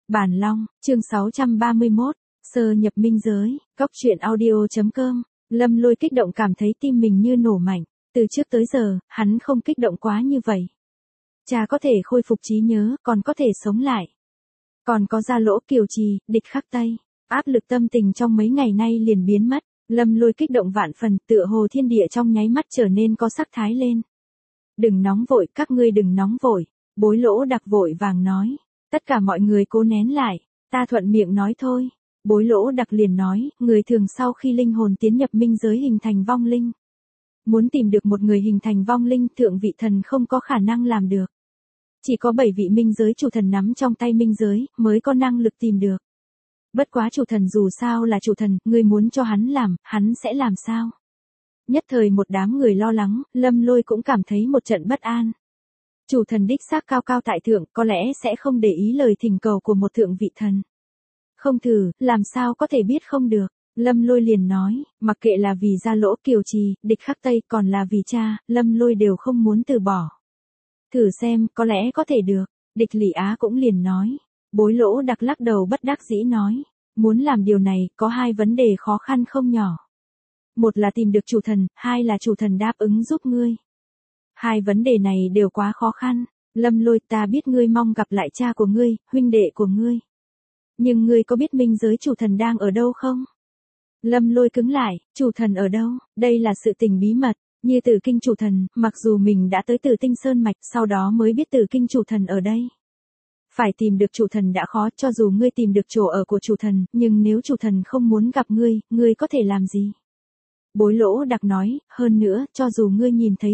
Bản Long, chương 631, sơ nhập minh giới, Cóc truyện audio.com. Lâm Lôi kích động cảm thấy tim mình như nổ mạnh, từ trước tới giờ, hắn không kích động quá như vậy. Cha có thể khôi phục trí nhớ, còn có thể sống lại. Còn có Gia Lỗ Kiều Trì, địch khắc Tây, áp lực tâm tình trong mấy ngày nay liền biến mất, Lâm Lôi kích động vạn phần, tựa hồ thiên địa trong nháy mắt trở nên có sắc thái lên. Đừng nóng vội, các ngươi đừng nóng vội, Bối Lỗ Đặc vội vàng nói. Tất cả mọi người cố nén lại, ta thuận miệng nói thôi. Bối Lỗ Đặc liền nói, người thường sau khi linh hồn tiến nhập minh giới hình thành vong linh. Muốn tìm được một người hình thành vong linh, thượng vị thần không có khả năng làm được. Chỉ có 7 vị minh giới chủ thần nắm trong tay minh giới, mới có năng lực tìm được. Bất quá chủ thần dù sao là chủ thần, ngươi muốn cho hắn sẽ làm sao? Nhất thời một đám người lo lắng, Lâm Lôi cũng cảm thấy một trận bất an. Chủ thần đích xác cao cao tại thượng, có lẽ sẽ không để ý lời thỉnh cầu của một thượng vị thần. Không thử, làm sao có thể biết không được. Lâm Lôi liền nói, mặc kệ là vì Gia Lỗ Kiều Trì, địch khắc Tây, còn là vì cha, Lâm Lôi đều không muốn từ bỏ. Thử xem, có lẽ có thể được. Địch Lỷ Á cũng liền nói. Bối Lỗ Đặc lắc đầu bất đắc dĩ nói, muốn làm điều này, có hai vấn đề khó khăn không nhỏ. Một là tìm được chủ thần, hai là chủ thần đáp ứng giúp ngươi. Hai vấn đề này đều quá khó khăn. Lâm Lôi, ta biết ngươi mong gặp lại cha của ngươi, huynh đệ của ngươi. Nhưng ngươi có biết minh giới chủ thần đang ở đâu không? Lâm Lôi cứng lại, chủ thần ở đâu? Đây là sự tình bí mật. Như Tử Kinh chủ thần, mặc dù mình đã tới Tử Tinh Sơn Mạch, sau đó mới biết Tử Kinh chủ thần ở đây. Phải tìm được chủ thần đã khó, cho dù ngươi tìm được chỗ ở của chủ thần, nhưng nếu chủ thần không muốn gặp ngươi có thể làm gì? Bối Lỗ Đặc nói, hơn nữa, cho dù ngươi nhìn thấy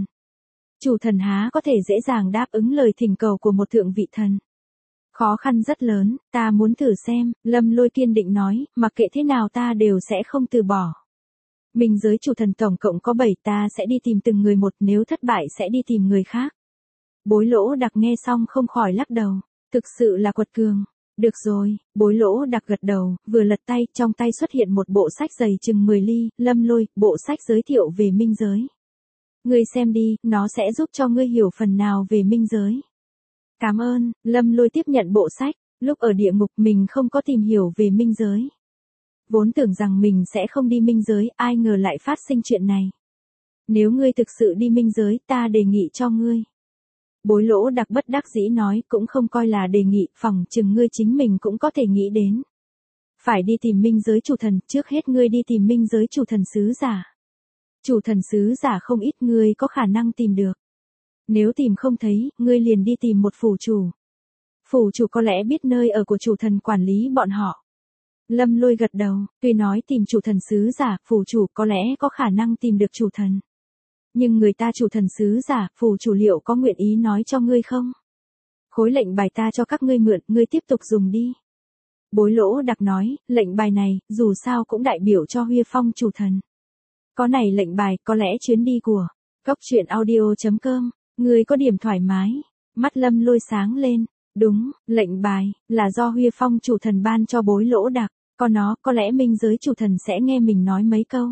chủ thần há có thể dễ dàng đáp ứng lời thỉnh cầu của một thượng vị thần. Khó khăn rất lớn, ta muốn thử xem, Lâm Lôi kiên định nói, mặc kệ thế nào ta đều sẽ không từ bỏ. Minh giới chủ thần tổng cộng có 7, ta sẽ đi tìm từng người một, nếu thất bại sẽ đi tìm người khác. Bối Lỗ Đặc nghe xong không khỏi lắc đầu, thực sự là quật cường. Được rồi, Bối Lỗ Đặc gật đầu, vừa lật tay, trong tay xuất hiện một bộ sách dày chừng 10 ly, Lâm Lôi, bộ sách giới thiệu về minh giới. Ngươi xem đi, nó sẽ giúp cho ngươi hiểu phần nào về minh giới. Cảm ơn, Lâm Lôi tiếp nhận bộ sách, lúc ở địa ngục mình không có tìm hiểu về minh giới. Vốn tưởng rằng mình sẽ không đi minh giới, ai ngờ lại phát sinh chuyện này. Nếu ngươi thực sự đi minh giới, ta đề nghị cho ngươi. Bối Lỗ Đặc bất đắc dĩ nói, cũng không coi là đề nghị, phỏng chừng ngươi chính mình cũng có thể nghĩ đến. Phải đi tìm minh giới chủ thần, trước hết ngươi đi tìm minh giới chủ thần sứ giả. Chủ thần sứ giả không ít, ngươi có khả năng tìm được. Nếu tìm không thấy, ngươi liền đi tìm một phủ chủ. Phủ chủ có lẽ biết nơi ở của chủ thần quản lý bọn họ. Lâm Lôi gật đầu, tuy nói tìm chủ thần sứ giả, phủ chủ có lẽ có khả năng tìm được chủ thần. Nhưng người ta chủ thần sứ giả, phủ chủ liệu có nguyện ý nói cho ngươi không? Khối lệnh bài ta cho các ngươi mượn, ngươi tiếp tục dùng đi. Bối Lỗ Đặc nói, lệnh bài này, dù sao cũng đại biểu cho Huy Phong chủ thần. Có này lệnh bài, có lẽ chuyến đi của Cóc truyện audio.com, ngươi có điểm thoải mái. Mắt Lâm Lôi sáng lên, đúng, lệnh bài, là do Huy Phong chủ thần ban cho Bối Lỗ Đặc, còn nó, có lẽ minh giới chủ thần sẽ nghe mình nói mấy câu.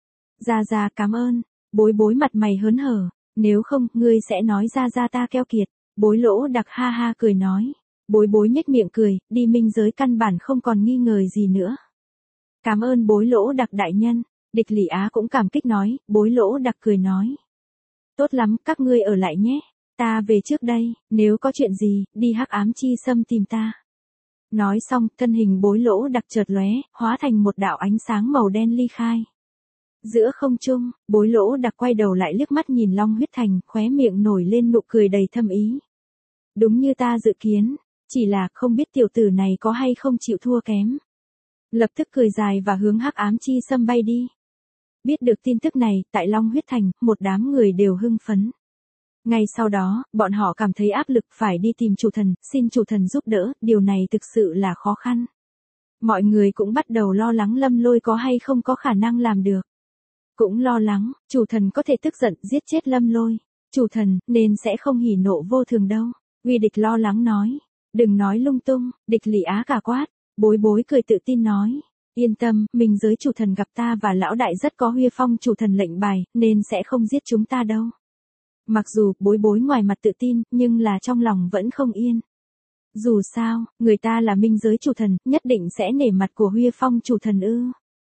Ra cảm ơn, Bối mặt mày hớn hở, nếu không, ngươi sẽ nói ra ta keo kiệt. Bối Lỗ Đặc ha ha cười nói, Bối nhếch miệng cười, đi minh giới căn bản không còn nghi ngờ gì nữa. Cảm ơn Bối Lỗ Đặc đại nhân. Địch Lỷ Á cũng cảm kích nói, Bối Lỗ Đặc cười nói. Tốt lắm, các ngươi ở lại nhé, ta về trước đây, nếu có chuyện gì, đi Hắc Ám Chi Sâm tìm ta. Nói xong, thân hình Bối Lỗ Đặc chợt lóe, hóa thành một đạo ánh sáng màu đen ly khai. Giữa không trung, Bối Lỗ Đặc quay đầu lại liếc mắt nhìn Long Huyết Thành, khóe miệng nổi lên nụ cười đầy thâm ý. Đúng như ta dự kiến, chỉ là không biết tiểu tử này có hay không chịu thua kém. Lập tức cười dài và hướng Hắc Ám Chi Sâm bay đi. Biết được tin tức này, tại Long Huyết Thành, một đám người đều hưng phấn. Ngay sau đó, bọn họ cảm thấy áp lực phải đi tìm chủ thần, xin chủ thần giúp đỡ, điều này thực sự là khó khăn. Mọi người cũng bắt đầu lo lắng Lâm Lôi có hay không có khả năng làm được. Cũng lo lắng, chủ thần có thể tức giận giết chết Lâm Lôi. Chủ thần, nên sẽ không hỉ nộ vô thường đâu. Uy Địch lo lắng nói. Đừng nói lung tung, Địch Lỷ Á cả quát. Bối cười tự tin nói. Yên tâm, minh giới chủ thần gặp ta và lão đại rất có Huy Phong chủ thần lệnh bài, nên sẽ không giết chúng ta đâu. Mặc dù Bối ngoài mặt tự tin, nhưng là trong lòng vẫn không yên. Dù sao, người ta là minh giới chủ thần, nhất định sẽ nể mặt của Huy Phong chủ thần ư.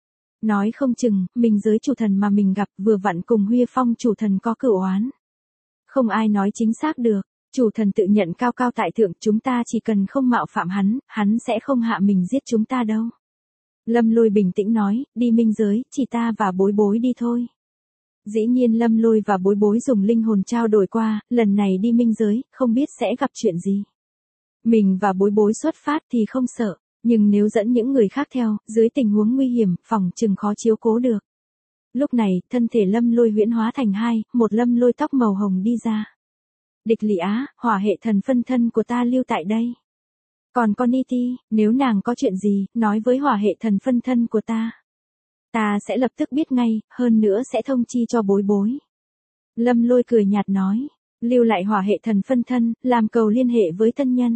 Nói không chừng, minh giới chủ thần mà mình gặp vừa vặn cùng Huy Phong chủ thần có cửu oán. Không ai nói chính xác được, chủ thần tự nhận cao cao tại thượng, chúng ta chỉ cần không mạo phạm hắn sẽ không hạ mình giết chúng ta đâu. Lâm Lôi bình tĩnh nói, đi minh giới, chỉ ta và Bối Bối đi thôi. Dĩ nhiên Lâm Lôi và Bối Bối dùng linh hồn trao đổi qua, lần này đi minh giới, không biết sẽ gặp chuyện gì. Mình và Bối Bối xuất phát thì không sợ, nhưng nếu dẫn những người khác theo, dưới tình huống nguy hiểm, phòng chừng khó chiếu cố được. Lúc này, thân thể Lâm Lôi huyễn hóa thành hai, một Lâm Lôi tóc màu hồng đi ra. Địch Lị Á, hỏa hệ thần phân thân của ta lưu tại đây. Còn con Niti, nếu nàng có chuyện gì, nói với hỏa hệ thần phân thân của ta. Ta sẽ lập tức biết ngay, hơn nữa sẽ thông chi cho Bối Bối. Lâm Lôi cười nhạt nói, lưu lại hỏa hệ thần phân thân, làm cầu liên hệ với thân nhân.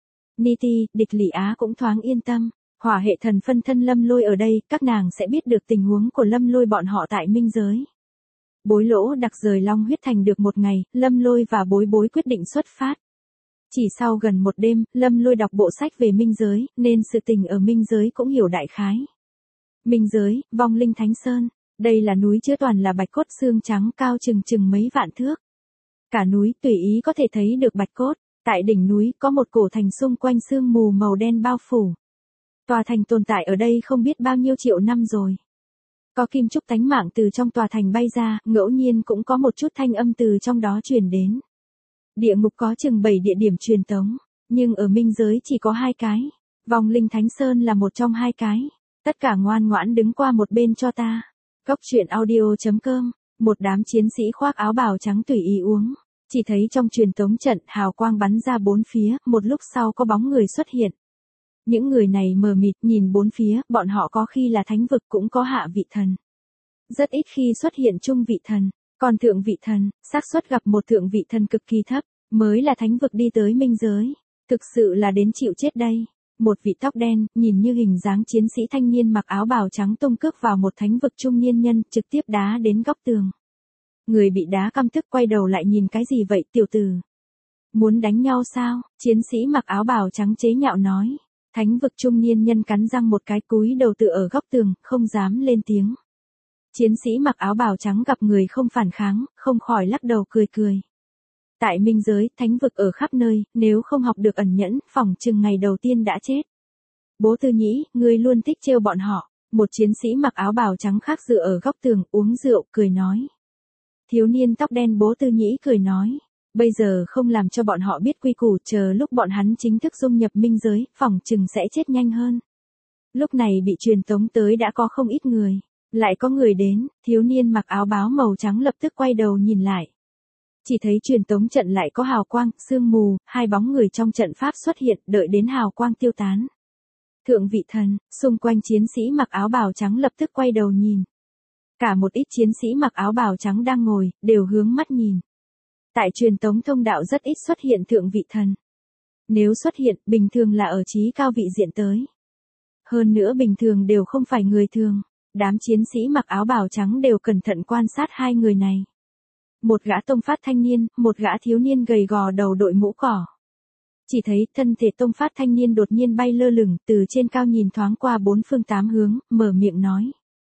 Niti, Địch Lị Á cũng thoáng yên tâm, hỏa hệ thần phân thân Lâm Lôi ở đây, các nàng sẽ biết được tình huống của Lâm Lôi bọn họ tại minh giới. Bối Lỗ đặc rời Long huyết thành được một ngày, Lâm Lôi và Bối Bối quyết định xuất phát. Chỉ sau gần một đêm, Lâm Lôi đọc bộ sách về minh giới, nên sự tình ở minh giới cũng hiểu đại khái. Minh giới, vong linh Thánh Sơn, đây là núi chứa toàn là bạch cốt xương trắng cao chừng mấy vạn thước. Cả núi tùy ý có thể thấy được bạch cốt, tại đỉnh núi có một cổ thành xung quanh sương mù màu đen bao phủ. Tòa thành tồn tại ở đây không biết bao nhiêu triệu năm rồi. Có kim trúc tánh mạng từ trong tòa thành bay ra, ngẫu nhiên cũng có một chút thanh âm từ trong đó truyền đến. Địa ngục có chừng 7 địa điểm truyền tống, nhưng ở minh giới chỉ có 2 cái. Vong linh Thánh Sơn là một trong 2 cái. Tất cả ngoan ngoãn đứng qua một bên cho ta. Cốc truyện audio.com, một đám chiến sĩ khoác áo bào trắng tùy ý uống. Chỉ thấy trong truyền tống trận hào quang bắn ra bốn phía, một lúc sau có bóng người xuất hiện. Những người này mờ mịt nhìn bốn phía, bọn họ có khi là thánh vực cũng có hạ vị thần. Rất ít khi xuất hiện trung vị thần, còn thượng vị thần, xác suất gặp một thượng vị thần cực kỳ thấp, mới là thánh vực đi tới minh giới. Thực sự là đến chịu chết đây. Một vị tóc đen, nhìn như hình dáng chiến sĩ thanh niên mặc áo bào trắng tung cước vào một thánh vực trung niên nhân, trực tiếp đá đến góc tường. Người bị đá căm tức quay đầu lại nhìn cái gì vậy tiểu tử? Muốn đánh nhau sao? Chiến sĩ mặc áo bào trắng chế nhạo nói. Thánh vực trung niên nhân cắn răng một cái cúi đầu tựa ở góc tường, không dám lên tiếng. Chiến sĩ mặc áo bào trắng gặp người không phản kháng, không khỏi lắc đầu cười cười. Tại minh giới, thánh vực ở khắp nơi, nếu không học được ẩn nhẫn, phỏng chừng ngày đầu tiên đã chết. Bố Tư Nhĩ, ngươi luôn thích trêu bọn họ. Một chiến sĩ mặc áo bào trắng khác dựa ở góc tường, uống rượu, cười nói. Thiếu niên tóc đen Bố Tư Nhĩ cười nói. Bây giờ không làm cho bọn họ biết quy củ, chờ lúc bọn hắn chính thức dung nhập minh giới, phỏng chừng sẽ chết nhanh hơn. Lúc này bị truyền tống tới đã có không ít người. Lại có người đến, thiếu niên mặc áo báo màu trắng lập tức quay đầu nhìn lại. Chỉ thấy truyền tống trận lại có hào quang, sương mù, 2 bóng người trong trận pháp xuất hiện, đợi đến hào quang tiêu tán. Thượng vị thần, xung quanh chiến sĩ mặc áo bào trắng lập tức quay đầu nhìn. Cả một ít chiến sĩ mặc áo bào trắng đang ngồi, đều hướng mắt nhìn. Tại truyền tống thông đạo rất ít xuất hiện thượng vị thần. Nếu xuất hiện, bình thường là ở chí cao vị diện tới. Hơn nữa bình thường đều không phải người thường. Đám chiến sĩ mặc áo bào trắng đều cẩn thận quan sát 2 người này. Một gã tông phát thanh niên, một gã thiếu niên gầy gò đầu đội mũ cỏ. Chỉ thấy thân thể tông phát thanh niên đột nhiên bay lơ lửng từ trên cao nhìn thoáng qua 4 phương 8 hướng, mở miệng nói.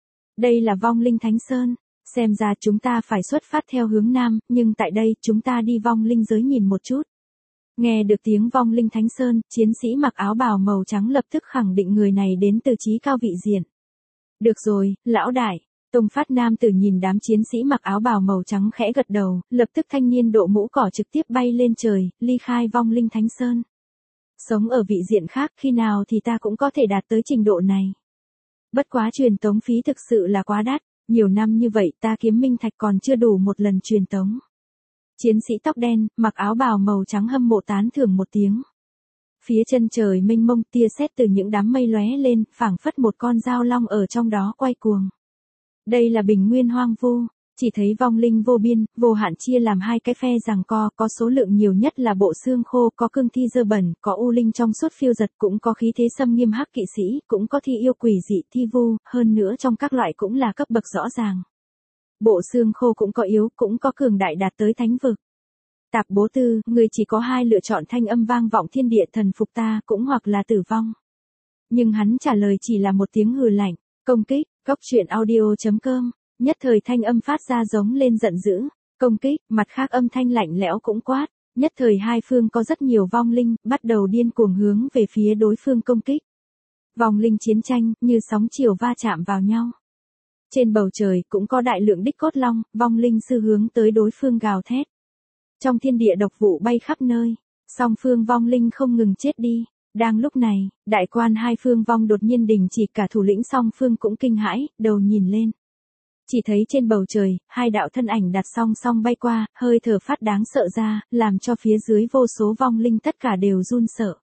Đây là vong linh Thánh Sơn, xem ra chúng ta phải xuất phát theo hướng Nam, nhưng tại đây chúng ta đi vong linh giới nhìn một chút. Nghe được tiếng vong linh Thánh Sơn, chiến sĩ mặc áo bào màu trắng lập tức khẳng định người này đến từ chí cao vị diện. Được rồi, lão đại. Tông phát nam tử nhìn đám chiến sĩ mặc áo bào màu trắng khẽ gật đầu, lập tức thanh niên độ mũ cỏ trực tiếp bay lên trời, ly khai vong linh Thánh Sơn. Sống ở vị diện khác khi nào thì ta cũng có thể đạt tới trình độ này. Bất quá truyền tống phí thực sự là quá đắt, nhiều năm như vậy ta kiếm minh thạch còn chưa đủ một lần truyền tống. Chiến sĩ tóc đen, mặc áo bào màu trắng hâm mộ tán thưởng một tiếng. Phía chân trời mênh mông tia sét từ những đám mây lóe lên, phảng phất một con dao long ở trong đó quay cuồng. Đây là bình nguyên hoang vu, chỉ thấy vong linh vô biên, vô hạn chia làm 2 cái phe giằng co, có số lượng nhiều nhất là bộ xương khô, có cương thi dơ bẩn, có u linh trong suốt phiêu giật, cũng có khí thế xâm nghiêm hắc kỵ sĩ, cũng có thi yêu quỷ dị thi vu, hơn nữa trong các loại cũng là cấp bậc rõ ràng. Bộ xương khô cũng có yếu, cũng có cường đại đạt tới thánh vực. Tạp bố tư, người chỉ có hai lựa chọn, thanh âm vang vọng thiên địa, thần phục ta cũng hoặc là tử vong. Nhưng hắn trả lời chỉ là một tiếng hừ lạnh. Công kích, Cốc truyện audio.com. Nhất thời thanh âm phát ra giống lên giận dữ. Công kích, mặt khác âm thanh lạnh lẽo cũng quát. Nhất thời hai phương có rất nhiều vong linh, bắt đầu điên cuồng hướng về phía đối phương công kích. Vong linh chiến tranh, như sóng chiều va chạm vào nhau. Trên bầu trời, cũng có đại lượng đích cốt long, vong linh sư hướng tới đối phương gào thét. Trong thiên địa độc vụ bay khắp nơi, song phương vong linh không ngừng chết đi. Đang lúc này, đại quan hai phương vong đột nhiên đình chỉ, cả thủ lĩnh song phương cũng kinh hãi, đầu nhìn lên. Chỉ thấy trên bầu trời, hai đạo thân ảnh đặt song song bay qua, hơi thở phát đáng sợ ra, làm cho phía dưới vô số vong linh tất cả đều run sợ.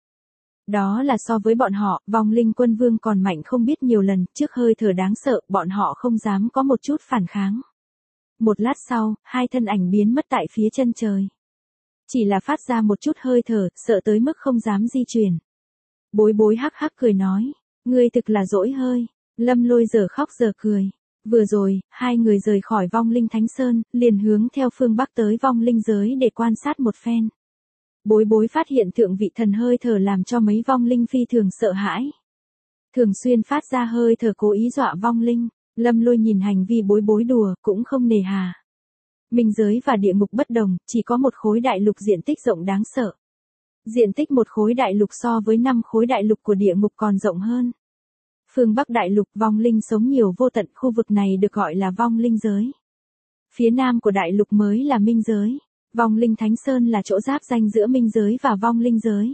Đó là so với bọn họ, vong linh quân vương còn mạnh không biết nhiều lần, trước hơi thở đáng sợ, bọn họ không dám có một chút phản kháng. Một lát sau, hai thân ảnh biến mất tại phía chân trời. Chỉ là phát ra một chút hơi thở, sợ tới mức không dám di chuyển. Bối bối hắc hắc cười nói, ngươi thực là dỗi hơi. Lâm Lôi giờ khóc giờ cười. Vừa rồi, hai người rời khỏi vong linh Thánh Sơn, liền hướng theo phương Bắc tới vong linh giới để quan sát một phen. Bối bối phát hiện thượng vị thần hơi thở làm cho mấy vong linh phi thường sợ hãi. Thường xuyên phát ra hơi thở cố ý dọa vong linh. Lâm Lôi nhìn hành vi bối bối đùa, cũng không nề hà. Minh giới và địa ngục bất đồng, chỉ có một khối đại lục diện tích rộng đáng sợ. Diện tích một khối đại lục so với 5 khối đại lục của địa ngục còn rộng hơn. Phương Bắc đại lục vong linh sống nhiều vô tận, khu vực này được gọi là vong linh giới. Phía nam của đại lục mới là minh giới. Vong linh Thánh Sơn là chỗ giáp ranh giữa minh giới và vong linh giới.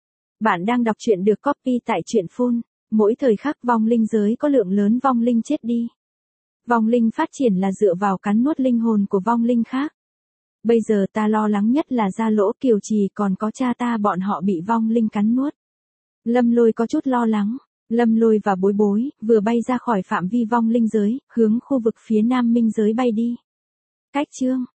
Bạn đang đọc truyện được copy tại truyện phun. Mỗi thời khắc vong linh giới có lượng lớn vong linh chết đi. Vong linh phát triển là dựa vào cắn nuốt linh hồn của vong linh khác. Bây giờ ta lo lắng nhất là Gia Lỗ, Kiều Trì còn có cha ta bọn họ bị vong linh cắn nuốt. Lâm Lôi có chút lo lắng. Lâm Lôi và bối bối, vừa bay ra khỏi phạm vi vong linh giới, hướng khu vực phía nam minh giới bay đi. Cách chương